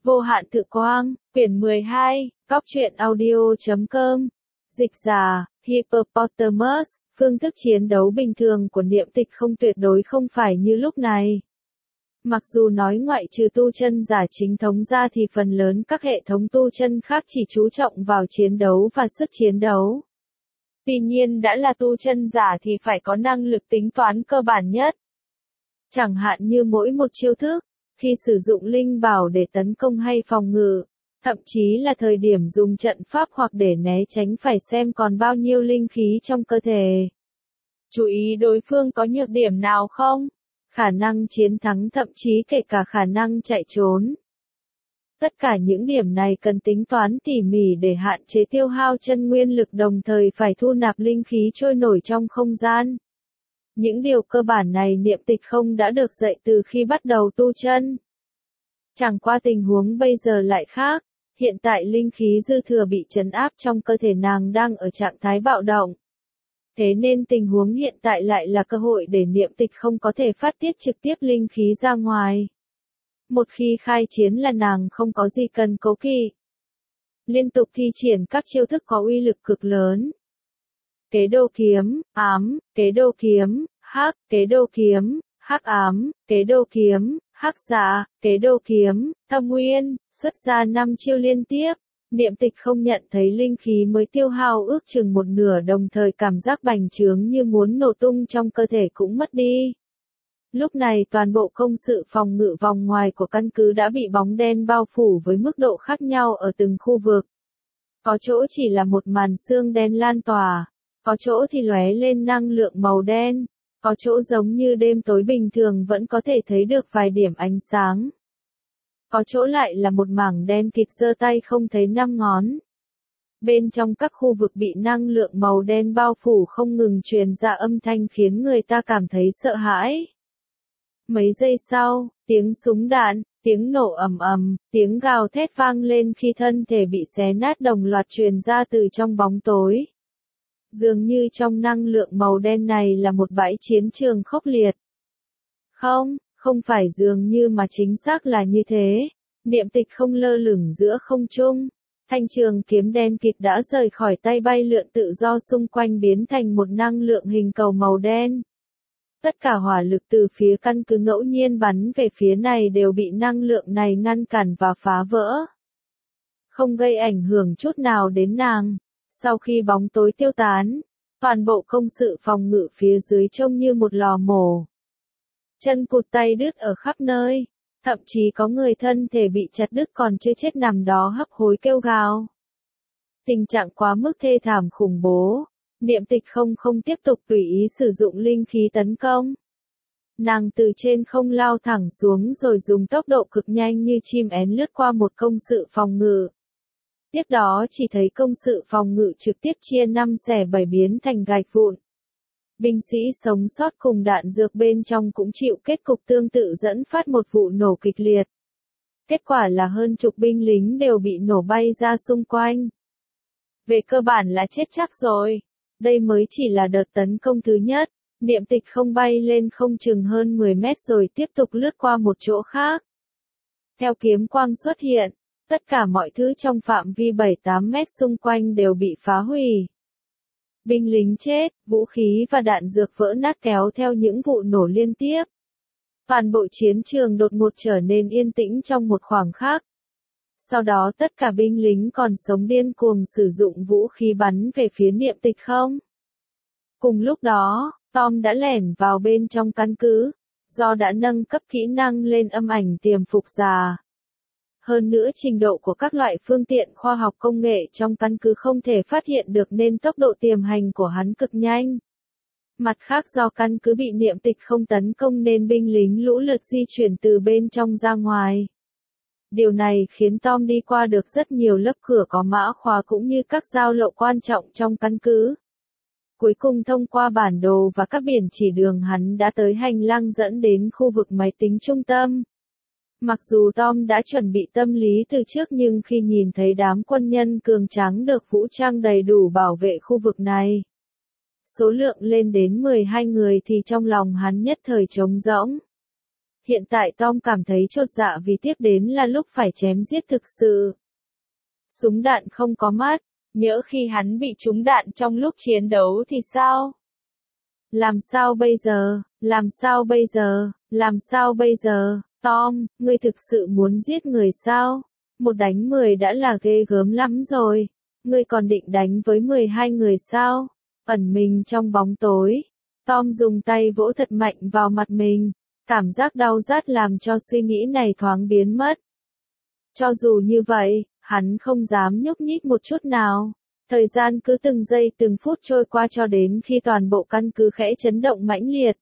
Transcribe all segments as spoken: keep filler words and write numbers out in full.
Vô hạn tự quang, quyển mười hai, Cóc truyện audio chấm com. Dịch giả, Hippopotamus, phương thức chiến đấu bình thường của niệm tịch không tuyệt đối không phải như lúc này. Mặc dù nói ngoại trừ tu chân giả chính thống ra thì phần lớn các hệ thống tu chân khác chỉ chú trọng vào chiến đấu và sức chiến đấu. Tuy nhiên đã là tu chân giả thì phải có năng lực tính toán cơ bản nhất. Chẳng hạn như mỗi một chiêu thức, khi sử dụng linh bảo để tấn công hay phòng ngự, thậm chí là thời điểm dùng trận pháp hoặc để né tránh phải xem còn bao nhiêu linh khí trong cơ thể. Chú ý đối phương có nhược điểm nào không? Khả năng chiến thắng thậm chí kể cả khả năng chạy trốn. Tất cả những điểm này cần tính toán tỉ mỉ để hạn chế tiêu hao chân nguyên lực đồng thời phải thu nạp linh khí trôi nổi trong không gian. Những điều cơ bản này niệm tịch không đã được dạy từ khi bắt đầu tu chân. Chẳng qua tình huống bây giờ lại khác, hiện tại linh khí dư thừa bị trấn áp trong cơ thể nàng đang ở trạng thái bạo động. Thế nên tình huống hiện tại lại là cơ hội để niệm tịch không có thể phát tiết trực tiếp linh khí ra ngoài. Một khi khai chiến là nàng không có gì cần cố kỵ. Liên tục thi triển các chiêu thức có uy lực cực lớn. Kế đô kiếm, ám, kế đô kiếm, hắc, kế đô kiếm, hắc ám, kế đô kiếm, hắc dạ, kế đô kiếm, thâm nguyên, xuất ra năm chiêu liên tiếp. Niệm tịch không nhận thấy linh khí mới tiêu hao ước chừng một nửa đồng thời cảm giác bành trướng như muốn nổ tung trong cơ thể cũng mất đi. Lúc này toàn bộ công sự phòng ngự vòng ngoài của căn cứ đã bị bóng đen bao phủ với mức độ khác nhau ở từng khu vực. Có chỗ chỉ là một màn sương đen lan tỏa, có chỗ thì lóe lên năng lượng màu đen, có chỗ giống như đêm tối bình thường vẫn có thể thấy được vài điểm ánh sáng. Có chỗ lại là một mảng đen kịt giơ tay không thấy năm ngón. Bên trong các khu vực bị năng lượng màu đen bao phủ không ngừng truyền ra âm thanh khiến người ta cảm thấy sợ hãi. Mấy giây sau, tiếng súng đạn, tiếng nổ ầm ầm, tiếng gào thét vang lên khi thân thể bị xé nát đồng loạt truyền ra từ trong bóng tối. Dường như trong năng lượng màu đen này là một bãi chiến trường khốc liệt. Không, không phải dường như mà chính xác là như thế. Niệm tịch không lơ lửng giữa không trung. Thanh trường kiếm đen kịt đã rời khỏi tay bay lượn tự do xung quanh biến thành một năng lượng hình cầu màu đen. Tất cả hỏa lực từ phía căn cứ ngẫu nhiên bắn về phía này đều bị năng lượng này ngăn cản và phá vỡ. Không gây ảnh hưởng chút nào đến nàng. Sau khi bóng tối tiêu tán, toàn bộ công sự phòng ngự phía dưới trông như một lò mổ. Chân cụt tay đứt ở khắp nơi, thậm chí có người thân thể bị chặt đứt còn chưa chết nằm đó hấp hối kêu gào. Tình trạng quá mức thê thảm khủng bố, niệm tịch không không tiếp tục tùy ý sử dụng linh khí tấn công. Nàng từ trên không lao thẳng xuống rồi dùng tốc độ cực nhanh như chim én lướt qua một công sự phòng ngự. Tiếp đó chỉ thấy công sự phòng ngự trực tiếp chia năm xẻ bảy biến thành gạch vụn. Binh sĩ sống sót cùng đạn dược bên trong cũng chịu kết cục tương tự dẫn phát một vụ nổ kịch liệt. Kết quả là hơn chục binh lính đều bị nổ bay ra xung quanh. Về cơ bản là chết chắc rồi. Đây mới chỉ là đợt tấn công thứ nhất. Niệm tịch không bay lên không chừng hơn mười mét rồi tiếp tục lướt qua một chỗ khác. Theo kiếm quang xuất hiện, tất cả mọi thứ trong phạm vi bảy tám mét xung quanh đều bị phá hủy. Binh lính chết, vũ khí và đạn dược vỡ nát kéo theo những vụ nổ liên tiếp. Toàn bộ chiến trường đột ngột trở nên yên tĩnh trong một khoảng khắc. Sau đó tất cả binh lính còn sống điên cuồng sử dụng vũ khí bắn về phía niệm tịch không. Cùng lúc đó, Tom đã lẻn vào bên trong căn cứ, do đã nâng cấp kỹ năng lên âm ảnh tiềm phục giả. Hơn nữa trình độ của các loại phương tiện khoa học công nghệ trong căn cứ không thể phát hiện được nên tốc độ tiềm hành của hắn cực nhanh. Mặt khác do căn cứ bị niệm tịch không tấn công nên binh lính lũ lượt di chuyển từ bên trong ra ngoài. Điều này khiến Tom đi qua được rất nhiều lớp cửa có mã khóa cũng như các giao lộ quan trọng trong căn cứ. Cuối cùng thông qua bản đồ và các biển chỉ đường hắn đã tới hành lang dẫn đến khu vực máy tính trung tâm. Mặc dù Tom đã chuẩn bị tâm lý từ trước nhưng khi nhìn thấy đám quân nhân cường tráng được vũ trang đầy đủ bảo vệ khu vực này, số lượng lên đến mười hai người thì trong lòng hắn nhất thời trống rỗng. Hiện tại Tom cảm thấy chột dạ vì tiếp đến là lúc phải chém giết thực sự. Súng đạn không có mắt, nhỡ khi hắn bị trúng đạn trong lúc chiến đấu thì sao? Làm sao bây giờ, làm sao bây giờ, làm sao bây giờ, Tom, ngươi thực sự muốn giết người sao? Một đánh mười đã là ghê gớm lắm rồi, ngươi còn định đánh với mười hai người sao? Ẩn mình trong bóng tối, Tom dùng tay vỗ thật mạnh vào mặt mình, cảm giác đau rát làm cho suy nghĩ này thoáng biến mất. Cho dù như vậy, hắn không dám nhúc nhích một chút nào. Thời gian cứ từng giây từng phút trôi qua cho đến khi toàn bộ căn cứ khẽ chấn động mãnh liệt.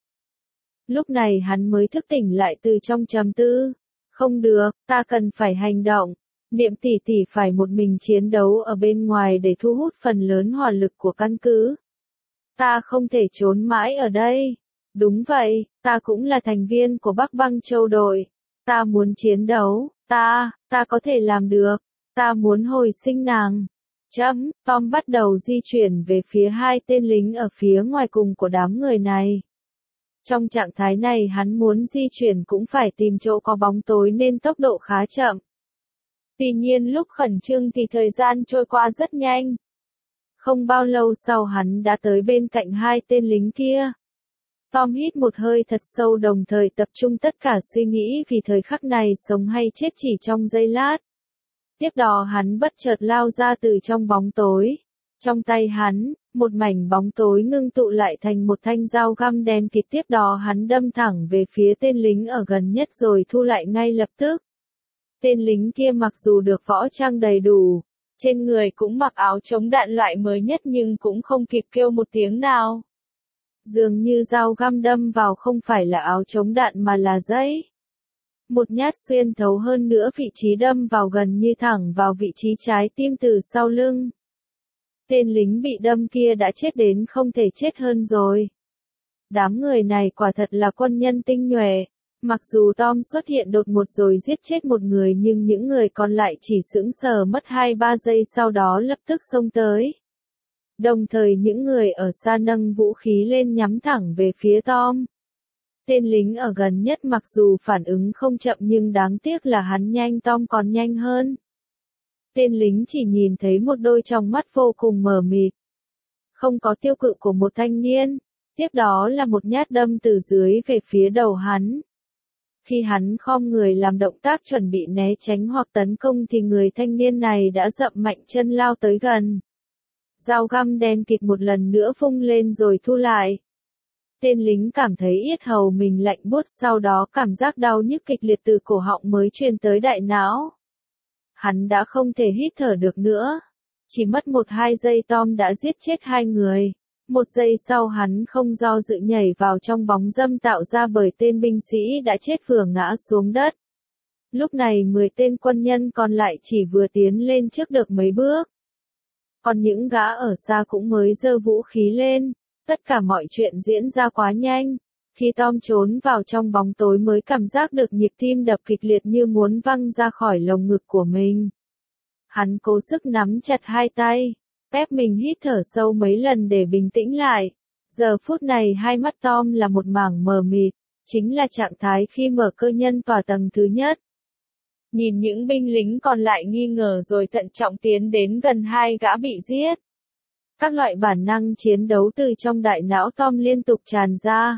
Lúc này hắn mới thức tỉnh lại từ trong trầm tư. Không được, ta cần phải hành động. Niệm tỷ tỷ phải một mình chiến đấu ở bên ngoài để thu hút phần lớn hỏa lực của căn cứ. Ta không thể trốn mãi ở đây. Đúng vậy, ta cũng là thành viên của Bắc Băng Châu đội. Ta muốn chiến đấu, ta, ta có thể làm được. Ta muốn hồi sinh nàng. Chấm, Tom bắt đầu di chuyển về phía hai tên lính ở phía ngoài cùng của đám người này. Trong trạng thái này hắn muốn di chuyển cũng phải tìm chỗ có bóng tối nên tốc độ khá chậm. Tuy nhiên lúc khẩn trương thì thời gian trôi qua rất nhanh. Không bao lâu sau hắn đã tới bên cạnh hai tên lính kia. Tom hít một hơi thật sâu đồng thời tập trung tất cả suy nghĩ vì thời khắc này sống hay chết chỉ trong giây lát. Tiếp đó hắn bất chợt lao ra từ trong bóng tối. Trong tay hắn, một mảnh bóng tối ngưng tụ lại thành một thanh dao găm đen kịt, tiếp đó hắn đâm thẳng về phía tên lính ở gần nhất rồi thu lại ngay lập tức. Tên lính kia mặc dù được võ trang đầy đủ, trên người cũng mặc áo chống đạn loại mới nhất nhưng cũng không kịp kêu một tiếng nào. Dường như dao găm đâm vào không phải là áo chống đạn mà là dây. Một nhát xuyên thấu, hơn nữa vị trí đâm vào gần như thẳng vào vị trí trái tim từ sau lưng. Tên lính bị đâm kia đã chết đến không thể chết hơn rồi. Đám người này quả thật là quân nhân tinh nhuệ. Mặc dù Tom xuất hiện đột ngột rồi giết chết một người nhưng những người còn lại chỉ sững sờ mất hai ba giây sau đó lập tức xông tới. Đồng thời những người ở xa nâng vũ khí lên nhắm thẳng về phía Tom. Tên lính ở gần nhất mặc dù phản ứng không chậm nhưng đáng tiếc là hắn nhanh, Tom còn nhanh hơn. Tên lính chỉ nhìn thấy một đôi tròng mắt vô cùng mờ mịt. Không có tiêu cự của một thanh niên. Tiếp đó là một nhát đâm từ dưới về phía đầu hắn. Khi hắn khom người làm động tác chuẩn bị né tránh hoặc tấn công thì người thanh niên này đã dậm mạnh chân lao tới gần. Dao găm đen kịt một lần nữa vung lên rồi thu lại. Tên lính cảm thấy yết hầu mình lạnh buốt, sau đó cảm giác đau nhức kịch liệt từ cổ họng mới truyền tới đại não. Hắn đã không thể hít thở được nữa. Chỉ mất một hai giây Tom đã giết chết hai người. Một giây sau hắn không do dự nhảy vào trong bóng râm tạo ra bởi tên binh sĩ đã chết vừa ngã xuống đất. Lúc này mười tên quân nhân còn lại chỉ vừa tiến lên trước được mấy bước. Còn những gã ở xa cũng mới giơ vũ khí lên. Tất cả mọi chuyện diễn ra quá nhanh. Khi Tom trốn vào trong bóng tối mới cảm giác được nhịp tim đập kịch liệt như muốn văng ra khỏi lồng ngực của mình. Hắn cố sức nắm chặt hai tay, ép mình hít thở sâu mấy lần để bình tĩnh lại. Giờ phút này hai mắt Tom là một mảng mờ mịt, chính là trạng thái khi mở cơ nhân tỏa tầng thứ nhất. Nhìn những binh lính còn lại nghi ngờ rồi thận trọng tiến đến gần hai gã bị giết. Các loại bản năng chiến đấu từ trong đại não Tom liên tục tràn ra.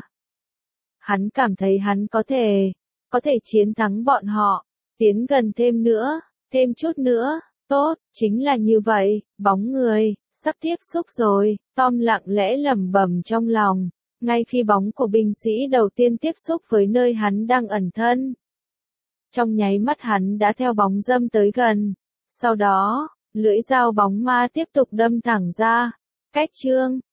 Hắn cảm thấy hắn có thể, có thể chiến thắng bọn họ, tiến gần thêm nữa, thêm chút nữa, tốt, chính là như vậy, bóng người, sắp tiếp xúc rồi, Tom lặng lẽ lẩm bẩm trong lòng, ngay khi bóng của binh sĩ đầu tiên tiếp xúc với nơi hắn đang ẩn thân. Trong nháy mắt hắn đã theo bóng râm tới gần, sau đó, lưỡi dao bóng ma tiếp tục đâm thẳng ra, cách chương.